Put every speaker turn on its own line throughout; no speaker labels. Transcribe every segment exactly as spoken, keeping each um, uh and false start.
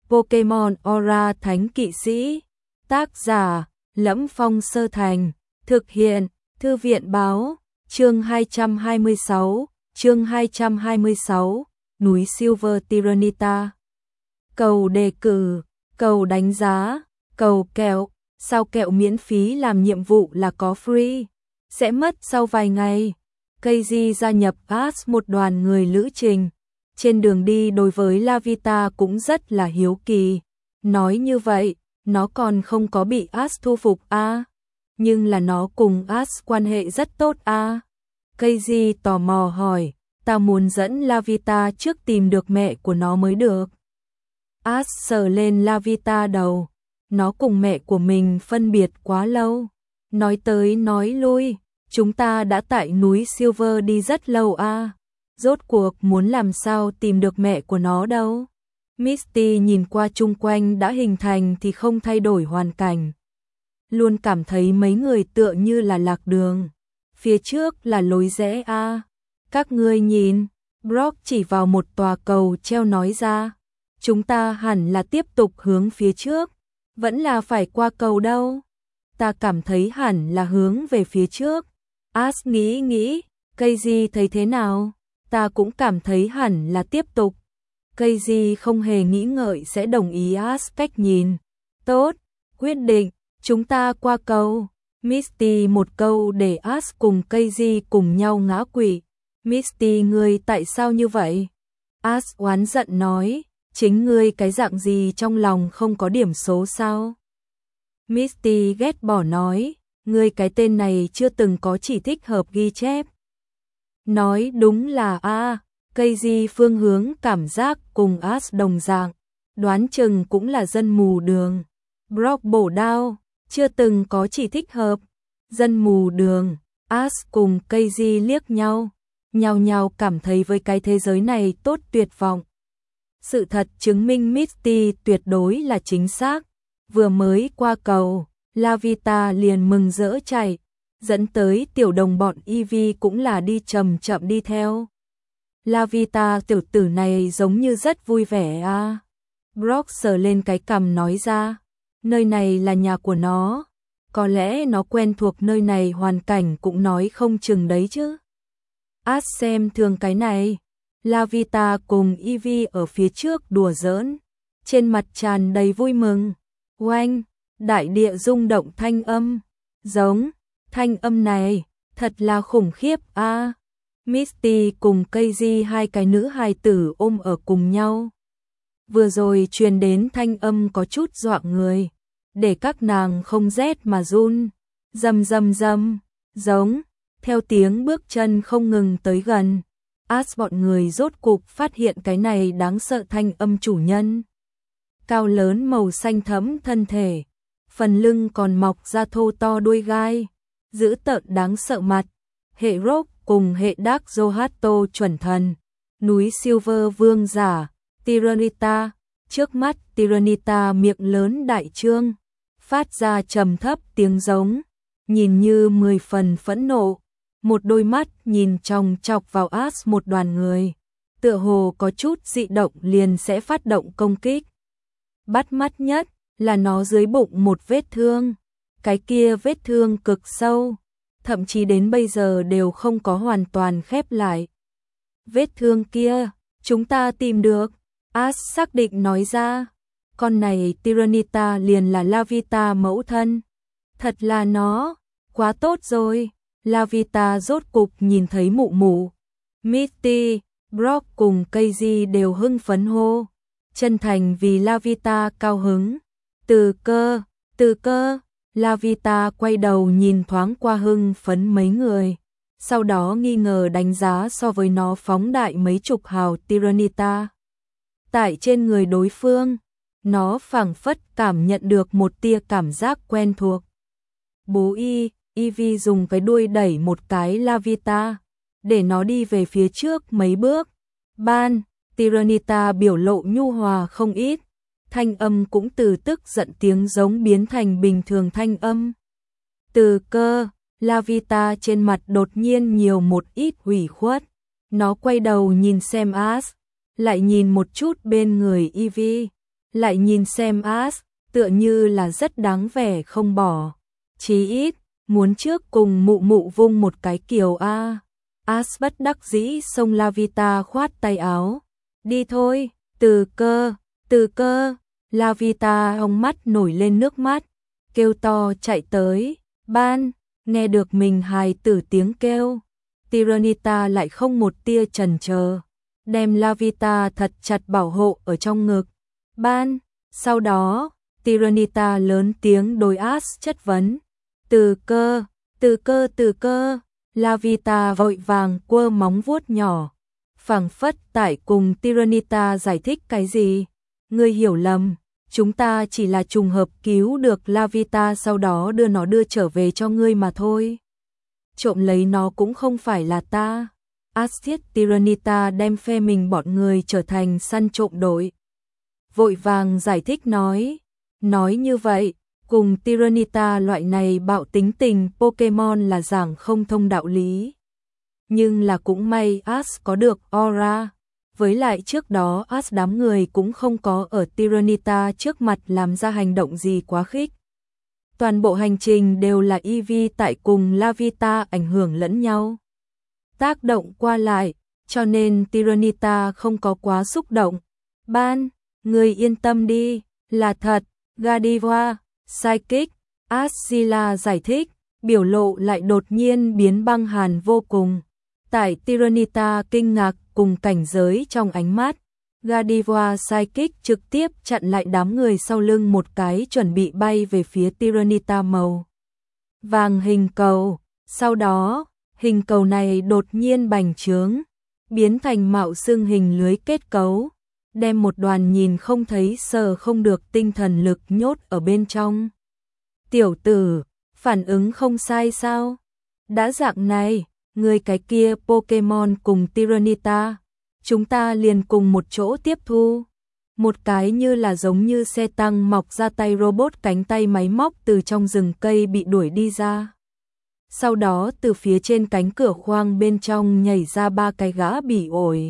Pokemon Aura Thánh Kỵ Sĩ. Tác giả: Lẫm Phong Sơ Thành. Thực hiện: Thư viện báo. Chương hai trăm hai mươi sáu. Chương hai trăm hai mươi sáu. Núi Silver Tyranitar. Cầu đề cử, cầu đánh giá, cầu kẹo. Sao kẹo miễn phí làm nhiệm vụ là có free? Sẽ mất sau vài ngày. Keiji gia nhập Ash một đoàn người lữ trình. Trên đường đi đối với Lavita cũng rất là hiếu kỳ. Nói như vậy, nó còn không có bị Ash thu phục à? Nhưng là nó cùng Ash quan hệ rất tốt à? Keiji tò mò hỏi, ta muốn dẫn Lavita trước tìm được mẹ của nó mới được. Ash sờ lên Lavita đầu. Nó cùng mẹ của mình phân biệt quá lâu. Nói tới nói lui, chúng ta đã tại núi Silver đi rất lâu à? Rốt cuộc muốn làm sao tìm được mẹ của nó đâu? Misty nhìn qua chung quanh đã hình thành thì không thay đổi hoàn cảnh. Luôn cảm thấy mấy người tựa như là lạc đường. Phía trước là lối rẽ à? Các ngươi nhìn, Brock chỉ vào một tòa cầu treo nói ra. Chúng ta hẳn là tiếp tục hướng phía trước. Vẫn là phải qua cầu đâu. Ta cảm thấy hẳn là hướng về phía trước. Ash nghĩ nghĩ, Keiji thấy thế nào? Ta cũng cảm thấy hẳn là tiếp tục. Keiji không hề nghĩ ngợi sẽ đồng ý Ash cách nhìn. Tốt, quyết định, chúng ta qua cầu. Misty một câu để Ash cùng Keiji cùng nhau ngã quỵ. Misty, ngươi tại sao như vậy? Ash oán giận nói, chính ngươi cái dạng gì trong lòng không có điểm số sao? Misty ghét bỏ nói, ngươi cái tên này chưa từng có chỉ thích hợp ghi chép. Nói đúng là a, à, Keiji phương hướng cảm giác cùng Ash đồng dạng, đoán chừng cũng là dân mù đường. Brock bổ đao, chưa từng có chỉ thích hợp, dân mù đường. Ash cùng Keiji liếc nhau, nhao nhao cảm thấy với cái thế giới này tốt tuyệt vọng. Sự thật chứng minh Misty tuyệt đối là chính xác. Vừa mới qua cầu, Lavita liền mừng rỡ chạy, dẫn tới tiểu đồng bọn Eevee cũng là đi chậm chậm đi theo. Lavita tiểu tử này giống như rất vui vẻ à. Brock sờ lên cái cằm nói ra, nơi này là nhà của nó, có lẽ nó quen thuộc nơi này, hoàn cảnh cũng nói không chừng đấy chứ. Ash xem thường cái này. Lavita cùng Eevee ở phía trước đùa giỡn, trên mặt tràn đầy vui mừng. Oanh, đại địa rung động thanh âm, giống, thanh âm này, thật là khủng khiếp a. À. Misty cùng Keiji hai cái nữ hài tử ôm ở cùng nhau. Vừa rồi truyền đến thanh âm có chút dọa người, để các nàng không rét mà run. Rầm rầm rầm, giống, theo tiếng bước chân không ngừng tới gần. Ash bọn người rốt cục phát hiện cái này đáng sợ thanh âm chủ nhân. Cao lớn màu xanh thẫm thân thể, phần lưng còn mọc ra thô to đuôi gai, dữ tợn đáng sợ mặt, hệ Rock cùng hệ Dark Zohato chuẩn thần, núi Silver vương giả, Tyranitar, trước mắt Tyranitar miệng lớn đại trương, phát ra trầm thấp tiếng giống, nhìn như mười phần phẫn nộ, một đôi mắt nhìn chòng chọc vào Ash một đoàn người, tựa hồ có chút dị động liền sẽ phát động công kích. Bắt mắt nhất là nó dưới bụng một vết thương, cái kia vết thương cực sâu, thậm chí đến bây giờ đều không có hoàn toàn khép lại. Vết thương kia, chúng ta tìm được, Ash xác định nói ra, con này Tyranitar liền là Lavita mẫu thân. Thật là nó, quá tốt rồi. Lavita rốt cục nhìn thấy mụ mụ. Misty, Brock cùng Keiji đều hưng phấn hô. Chân thành vì Lavita cao hứng. Từ cơ, từ cơ. Lavita quay đầu nhìn thoáng qua hưng phấn mấy người. Sau đó nghi ngờ đánh giá so với nó phóng đại mấy chục hào Tyranitar. Tại trên người đối phương, nó phảng phất cảm nhận được một tia cảm giác quen thuộc. Bố y, Eevee dùng cái đuôi đẩy một cái Lavita, để nó đi về phía trước mấy bước. Ban, Tyranitar biểu lộ nhu hòa không ít, thanh âm cũng từ tức giận tiếng giống biến thành bình thường thanh âm. Từ cơ, Lavita trên mặt đột nhiên nhiều một ít ủy khuất, nó quay đầu nhìn xem Ash, lại nhìn một chút bên người Eevee, lại nhìn xem Ash, tựa như là rất đáng vẻ không bỏ. Chí ít, muốn trước cùng mụ mụ vung một cái kiều a. Ash bất đắc dĩ xông Lavita khoát tay áo. Đi thôi, Từ Cơ, Từ Cơ. Lavita hông mắt nổi lên nước mắt, kêu to chạy tới. Ban, nghe được mình hài tử tiếng kêu. Tyrannita lại không một tia chần chờ, đem Lavita thật chặt bảo hộ ở trong ngực. Ban, sau đó, Tyrannita lớn tiếng đối Ash chất vấn. Từ Cơ, Từ Cơ, Từ Cơ. Lavita vội vàng quơ móng vuốt nhỏ, phảng phất tại cùng Tyrannita giải thích cái gì. Ngươi hiểu lầm, chúng ta chỉ là trùng hợp cứu được Lavita, sau đó đưa nó đưa trở về cho ngươi mà thôi. Trộm lấy nó cũng không phải là ta. Astiết Tyrannita đem phe mình bọn người trở thành săn trộm đội. Vội vàng giải thích nói. Nói như vậy, cùng Tyrannita loại này bạo tính tình Pokemon là giảng không thông đạo lý. Nhưng là cũng may Ash có được aura. Với lại trước đó Ash đám người cũng không có ở Tyrannita trước mặt làm ra hành động gì quá khích. Toàn bộ hành trình đều là Eevee tại cùng Lavita ảnh hưởng lẫn nhau, tác động qua lại, cho nên Tyrannita không có quá xúc động. Ban, người yên tâm đi, là thật. Gardevoir, Psychic, Azila giải thích, biểu lộ lại đột nhiên biến băng hàn vô cùng. Tại Tyrannita kinh ngạc cùng cảnh giới trong ánh mắt, Gardevoir Psychic trực tiếp chặn lại đám người sau lưng một cái, chuẩn bị bay về phía Tyrannita màu vàng hình cầu. Sau đó, hình cầu này đột nhiên bành trướng, biến thành mạo xương hình lưới kết cấu, đem một đoàn nhìn không thấy sờ không được tinh thần lực nhốt ở bên trong. Tiểu tử, phản ứng không sai sao? Đã dạng này, người cái kia Pokemon cùng Tyrannita, chúng ta liền cùng một chỗ tiếp thu. Một cái như là giống như xe tăng mọc ra tay robot cánh tay máy móc từ trong rừng cây bị đuổi đi ra. Sau đó từ phía trên cánh cửa khoang bên trong nhảy ra ba cái gã bỉ ổi.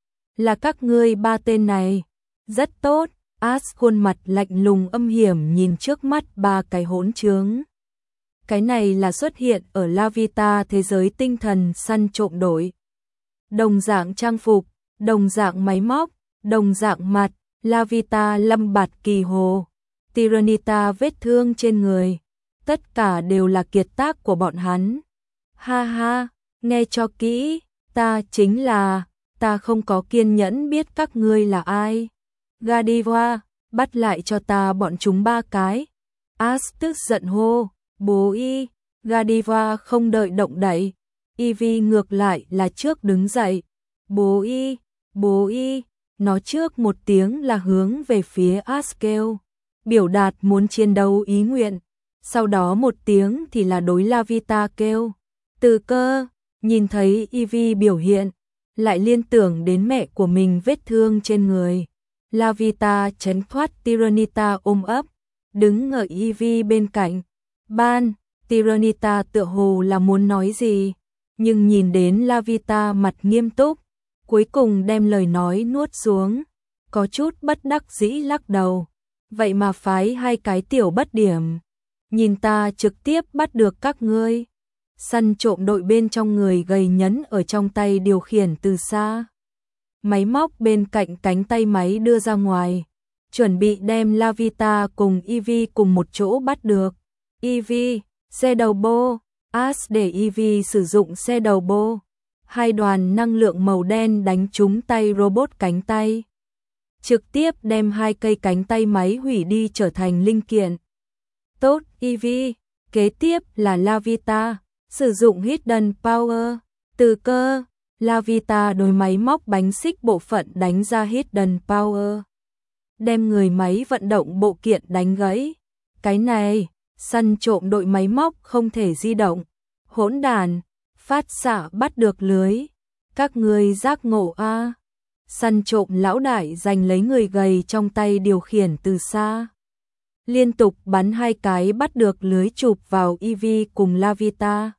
Là các ngươi ba tên này. Rất tốt. Ash khuôn mặt lạnh lùng âm hiểm nhìn trước mắt ba cái hỗn trướng. Cái này là xuất hiện ở Lavita thế giới tinh thần săn trộm đội. Đồng dạng trang phục, đồng dạng máy móc, đồng dạng mặt. Lavita lâm bạt kỳ hồ, Tyrannita vết thương trên người, tất cả đều là kiệt tác của bọn hắn. Ha ha, nghe cho kỹ, ta chính là, ta không có kiên nhẫn biết các ngươi là ai. Gardevoir, bắt lại cho ta bọn chúng ba cái. Ash tức giận hô, bố y. Gardevoir không đợi động đậy, Eevee ngược lại là trước đứng dậy. Bố y, bố y. Nó trước một tiếng là hướng về phía Ash kêu, biểu đạt muốn chiến đấu ý nguyện. Sau đó một tiếng thì là đối Lavita kêu. Từ Cơ, nhìn thấy Eevee biểu hiện, lại liên tưởng đến mẹ của mình vết thương trên người. Lavita tránh thoát Tyrannita ôm ấp, đứng ở Eevee bên cạnh. Ban, Tyrannita tựa hồ là muốn nói gì, nhưng nhìn đến Lavita mặt nghiêm túc, cuối cùng đem lời nói nuốt xuống, có chút bất đắc dĩ lắc đầu. Vậy mà phái hai cái tiểu bất điểm, nhìn ta trực tiếp bắt được các ngươi. Săn trộm đội bên trong người gầy nhấn ở trong tay điều khiển từ xa. Máy móc bên cạnh cánh tay máy đưa ra ngoài, chuẩn bị đem Lavita cùng Eevee cùng một chỗ bắt được. Eevee, xe đầu bô, Ash để Eevee sử dụng xe đầu bô. Hai đoàn năng lượng màu đen đánh trúng tay robot cánh tay, trực tiếp đem hai cây cánh tay máy hủy đi trở thành linh kiện. Tốt, Eevee, kế tiếp là Lavita, sử dụng Hidden Power. Từ Cơ, Lavita đối máy móc bánh xích bộ phận đánh ra Hidden Power, đem người máy vận động bộ kiện đánh gãy. Cái này, săn trộm đội máy móc không thể di động. Hỗn đàn, phát xạ bắt được lưới. Các ngươi giác ngộ a. Săn trộm lão đại giành lấy người gầy trong tay điều khiển từ xa, liên tục bắn hai cái bắt được lưới chụp vào Eevee cùng Lavita.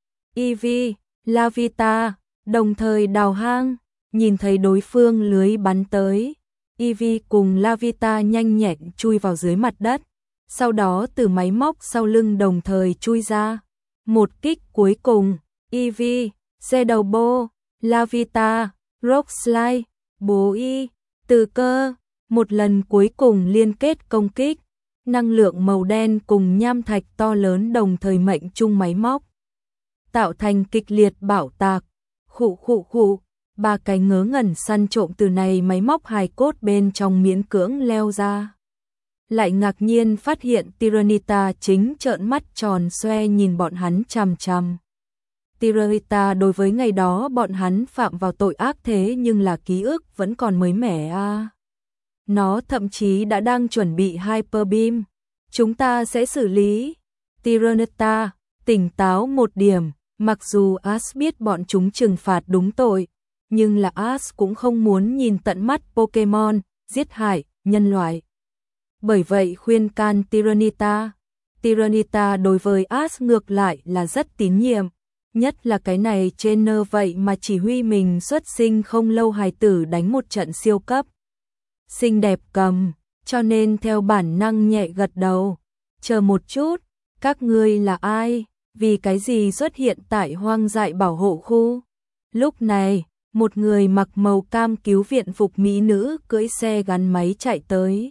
Eevee, Lavita đồng thời đào hang, nhìn thấy đối phương lưới bắn tới, Ivy cùng Lavita nhanh nhẹn chui vào dưới mặt đất, sau đó từ máy móc sau lưng đồng thời chui ra. Một kích cuối cùng, Ivy, Shadowball, Lavita, Rock Slide, Bố Y, Từ Cơ, một lần cuối cùng liên kết công kích. Năng lượng màu đen cùng nham thạch to lớn đồng thời mệnh chung máy móc, tạo thành kịch liệt bạo tạc. Khụ khụ khụ, ba cái ngớ ngẩn săn trộm từ này máy móc hài cốt bên trong miễn cưỡng leo ra. Lại ngạc nhiên phát hiện Tyranitar chính trợn mắt tròn xoe nhìn bọn hắn chằm chằm. Tyranitar đối với ngày đó bọn hắn phạm vào tội ác thế nhưng là ký ức vẫn còn mới mẻ à. Nó thậm chí đã đang chuẩn bị Hyper Beam. Chúng ta sẽ xử lý. Tyranitar, tỉnh táo một điểm, mặc dù Ash biết bọn chúng trừng phạt đúng tội, nhưng là Ash cũng không muốn nhìn tận mắt Pokemon giết hại nhân loại. Bởi vậy khuyên can Tyranitar. Tyranitar đối với Ash ngược lại là rất tín nhiệm, nhất là cái này trainer vậy mà chỉ huy mình xuất sinh không lâu hài tử đánh một trận siêu cấp. Xinh đẹp cầm, cho nên theo bản năng nhẹ gật đầu. Chờ một chút, các ngươi là ai? Vì cái gì xuất hiện tại hoang dại bảo hộ khu? Lúc này, một người mặc màu cam cứu viện phục mỹ nữ cưỡi xe gắn máy chạy tới.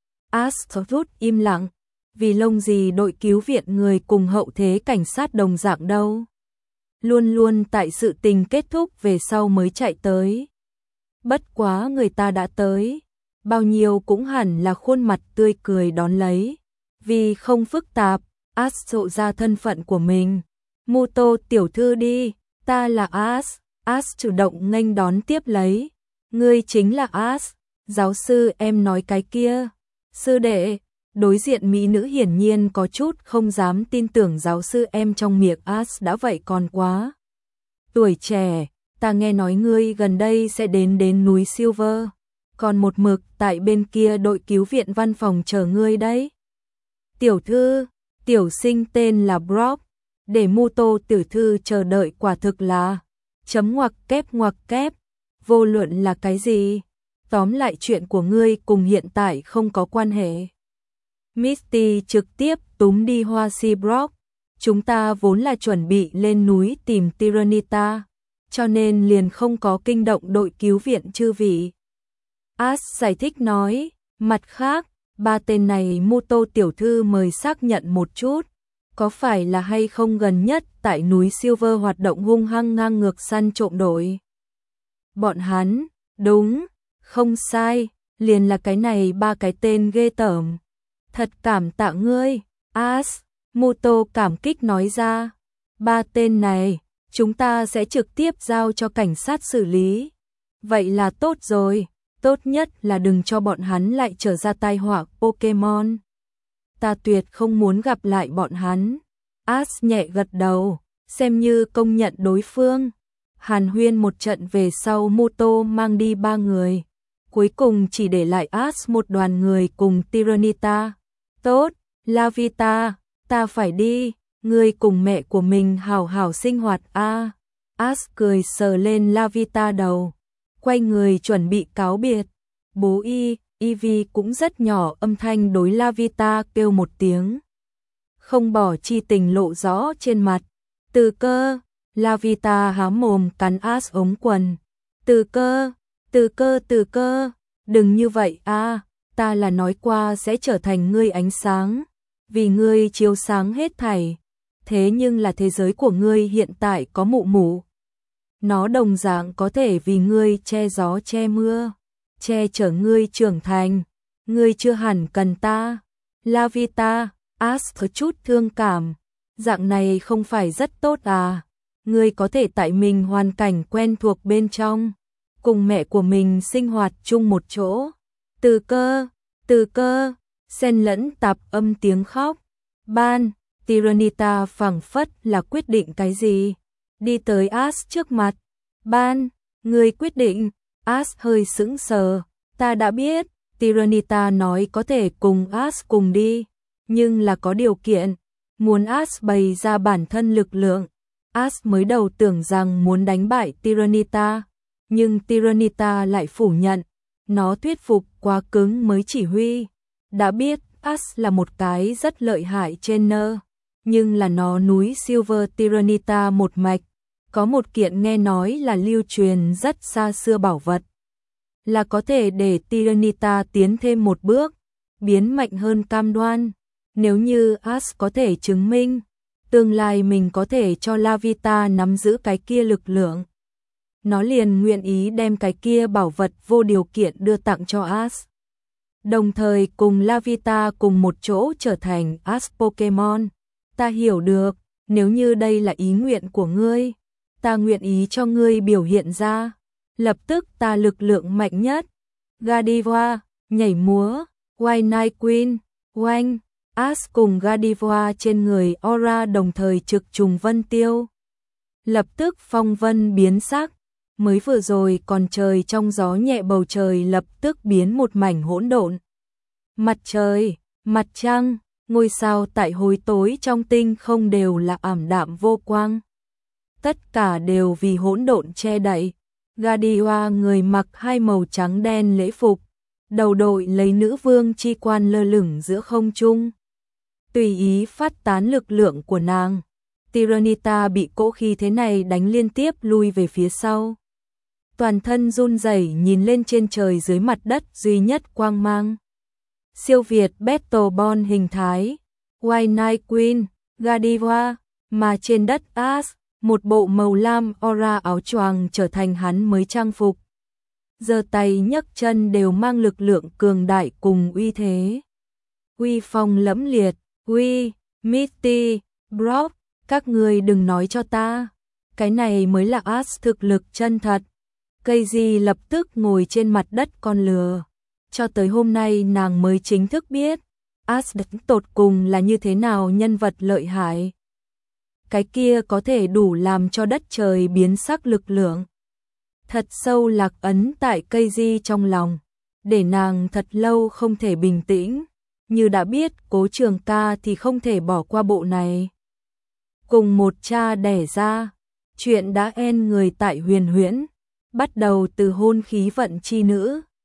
Astrud im lặng, vì lông gì đội cứu viện người cùng hậu thế cảnh sát đồng dạng đâu. Luôn luôn tại sự tình kết thúc về sau mới chạy tới. Bất quá người ta đã tới, bao nhiêu cũng hẳn là khuôn mặt tươi cười đón lấy. Vì không phức tạp, Ash lộ ra thân phận của mình. Muto tiểu thư đi, ta là Ash. Ash chủ động nghênh đón tiếp lấy. Ngươi chính là Ash, giáo sư em nói cái kia. Sư đệ, đối diện mỹ nữ hiển nhiên có chút không dám tin tưởng giáo sư em trong miệng Ash đã vậy còn quá. Tuổi trẻ, ta nghe nói ngươi gần đây sẽ đến đến núi Silver. Còn một mực tại bên kia đội cứu viện văn phòng chờ ngươi đấy. Tiểu thư, tiểu sinh tên là Brock, để Muto tiểu thư chờ đợi quả thực là chấm ngoặc kép ngoặc kép, vô luận là cái gì, tóm lại chuyện của ngươi cùng hiện tại không có quan hệ. Misty trực tiếp túm đi Hoa Si Brock, chúng ta vốn là chuẩn bị lên núi tìm Tyranitar, cho nên liền không có kinh động đội cứu viện chư vị. Ash giải thích nói, mặt khác, ba tên này Muto tiểu thư mời xác nhận một chút, có phải là hay không gần nhất tại núi Silver hoạt động hung hăng ngang ngược săn trộm đội. Bọn hắn, đúng, không sai, liền là cái này ba cái tên ghê tởm. Thật cảm tạ ngươi, Ash, Muto cảm kích nói ra. Ba tên này, chúng ta sẽ trực tiếp giao cho cảnh sát xử lý. Vậy là tốt rồi. Tốt nhất là đừng cho bọn hắn lại trở ra tai họa Pokemon. Ta tuyệt không muốn gặp lại bọn hắn. Ash nhẹ gật đầu, xem như công nhận đối phương. Hàn huyên một trận về sau Muto mang đi ba người. Cuối cùng chỉ để lại Ash một đoàn người cùng Tyranitar. Tốt, Lavita, ta phải đi. Ngươi cùng mẹ của mình hào hào sinh hoạt a. À. Ash cười sờ lên Lavita đầu. Quay người chuẩn bị cáo biệt. Bố Y, Ivy cũng rất nhỏ âm thanh đối Lavita kêu một tiếng. Không bỏ chi tình lộ rõ trên mặt. Từ Cơ, Lavita há mồm cắn Ash ống quần. Từ Cơ, từ cơ từ cơ, đừng như vậy a, à, ta là nói qua sẽ trở thành ngươi ánh sáng, vì ngươi chiếu sáng hết thảy. Thế nhưng là thế giới của ngươi hiện tại có mụ mụ. Nó đồng dạng có thể vì ngươi che gió che mưa, che chở ngươi trưởng thành, ngươi chưa hẳn cần ta. Lavita, Ash có chút thương cảm, dạng này không phải rất tốt à, ngươi có thể tại mình hoàn cảnh quen thuộc bên trong, cùng mẹ của mình sinh hoạt chung một chỗ. Từ cơ, từ cơ, xen lẫn tạp âm tiếng khóc. Ban, Tyranitar phảng phất là quyết định cái gì, đi tới Ash trước mặt. Ban, ngươi quyết định. Ash hơi sững sờ. Ta đã biết, Tyranitar nói có thể cùng Ash cùng đi, nhưng là có điều kiện, muốn Ash bày ra bản thân lực lượng. Ash mới đầu tưởng rằng muốn đánh bại Tyranitar, nhưng Tyranitar lại phủ nhận, nó thuyết phục quá cứng mới chỉ huy. Đã biết Ash là một cái rất lợi hại trên nơ, nhưng là nó núi Silver Tyrannita một mạch, có một kiện nghe nói là lưu truyền rất xa xưa bảo vật, là có thể để Tyrannita tiến thêm một bước, biến mạnh hơn cam đoan. Nếu như Ash có thể chứng minh, tương lai mình có thể cho Lavita nắm giữ cái kia lực lượng, nó liền nguyện ý đem cái kia bảo vật vô điều kiện đưa tặng cho Ash. Đồng thời cùng Lavita cùng một chỗ trở thành Ash Pokemon. Ta hiểu được, nếu như đây là ý nguyện của ngươi, ta nguyện ý cho ngươi biểu hiện ra. Lập tức ta lực lượng mạnh nhất. Gardevoir, nhảy múa, White Night Queen, oanh, Ash cùng Gardevoir trên người aura đồng thời trực trùng vân tiêu. Lập tức phong vân biến sắc, mới vừa rồi còn trời trong gió nhẹ bầu trời lập tức biến một mảnh hỗn độn. Mặt trời, mặt trăng, ngôi sao tại hồi tối trong tinh không đều là ảm đạm vô quang. Tất cả đều vì hỗn độn che đậy. Gardevoir người mặc hai màu trắng đen lễ phục, đầu đội lấy nữ vương chi quan lơ lửng giữa không trung. Tùy ý phát tán lực lượng của nàng. Tyrannita bị cỗ khí thế này đánh liên tiếp lui về phía sau. Toàn thân run rẩy nhìn lên trên trời dưới mặt đất duy nhất quang mang. Siêu Việt Battle Bond hình thái, White Night Queen, Gardevoir, mà trên đất Ash, một bộ màu lam aura áo choàng trở thành hắn mới trang phục. Giơ tay nhấc chân đều mang lực lượng cường đại cùng uy thế. Uy phong lẫm liệt, uy, Misty, Brock, các người đừng nói cho ta. Cái này mới là Ash thực lực chân thật. Casey lập tức ngồi trên mặt đất con lừa. Cho tới hôm nay nàng mới chính thức biết Ash tột cùng là như thế nào nhân vật lợi hại. Cái kia có thể đủ làm cho đất trời biến sắc lực lượng. Thật sâu lạc ấn tại Casey trong lòng, để nàng thật lâu không thể bình tĩnh. Như đã biết Cố Trường Ca thì không thể bỏ qua bộ này. Cùng một cha đẻ ra, chuyện đã en người tại Huyền Huyễn, bắt đầu từ hôn khí vận chi nữ.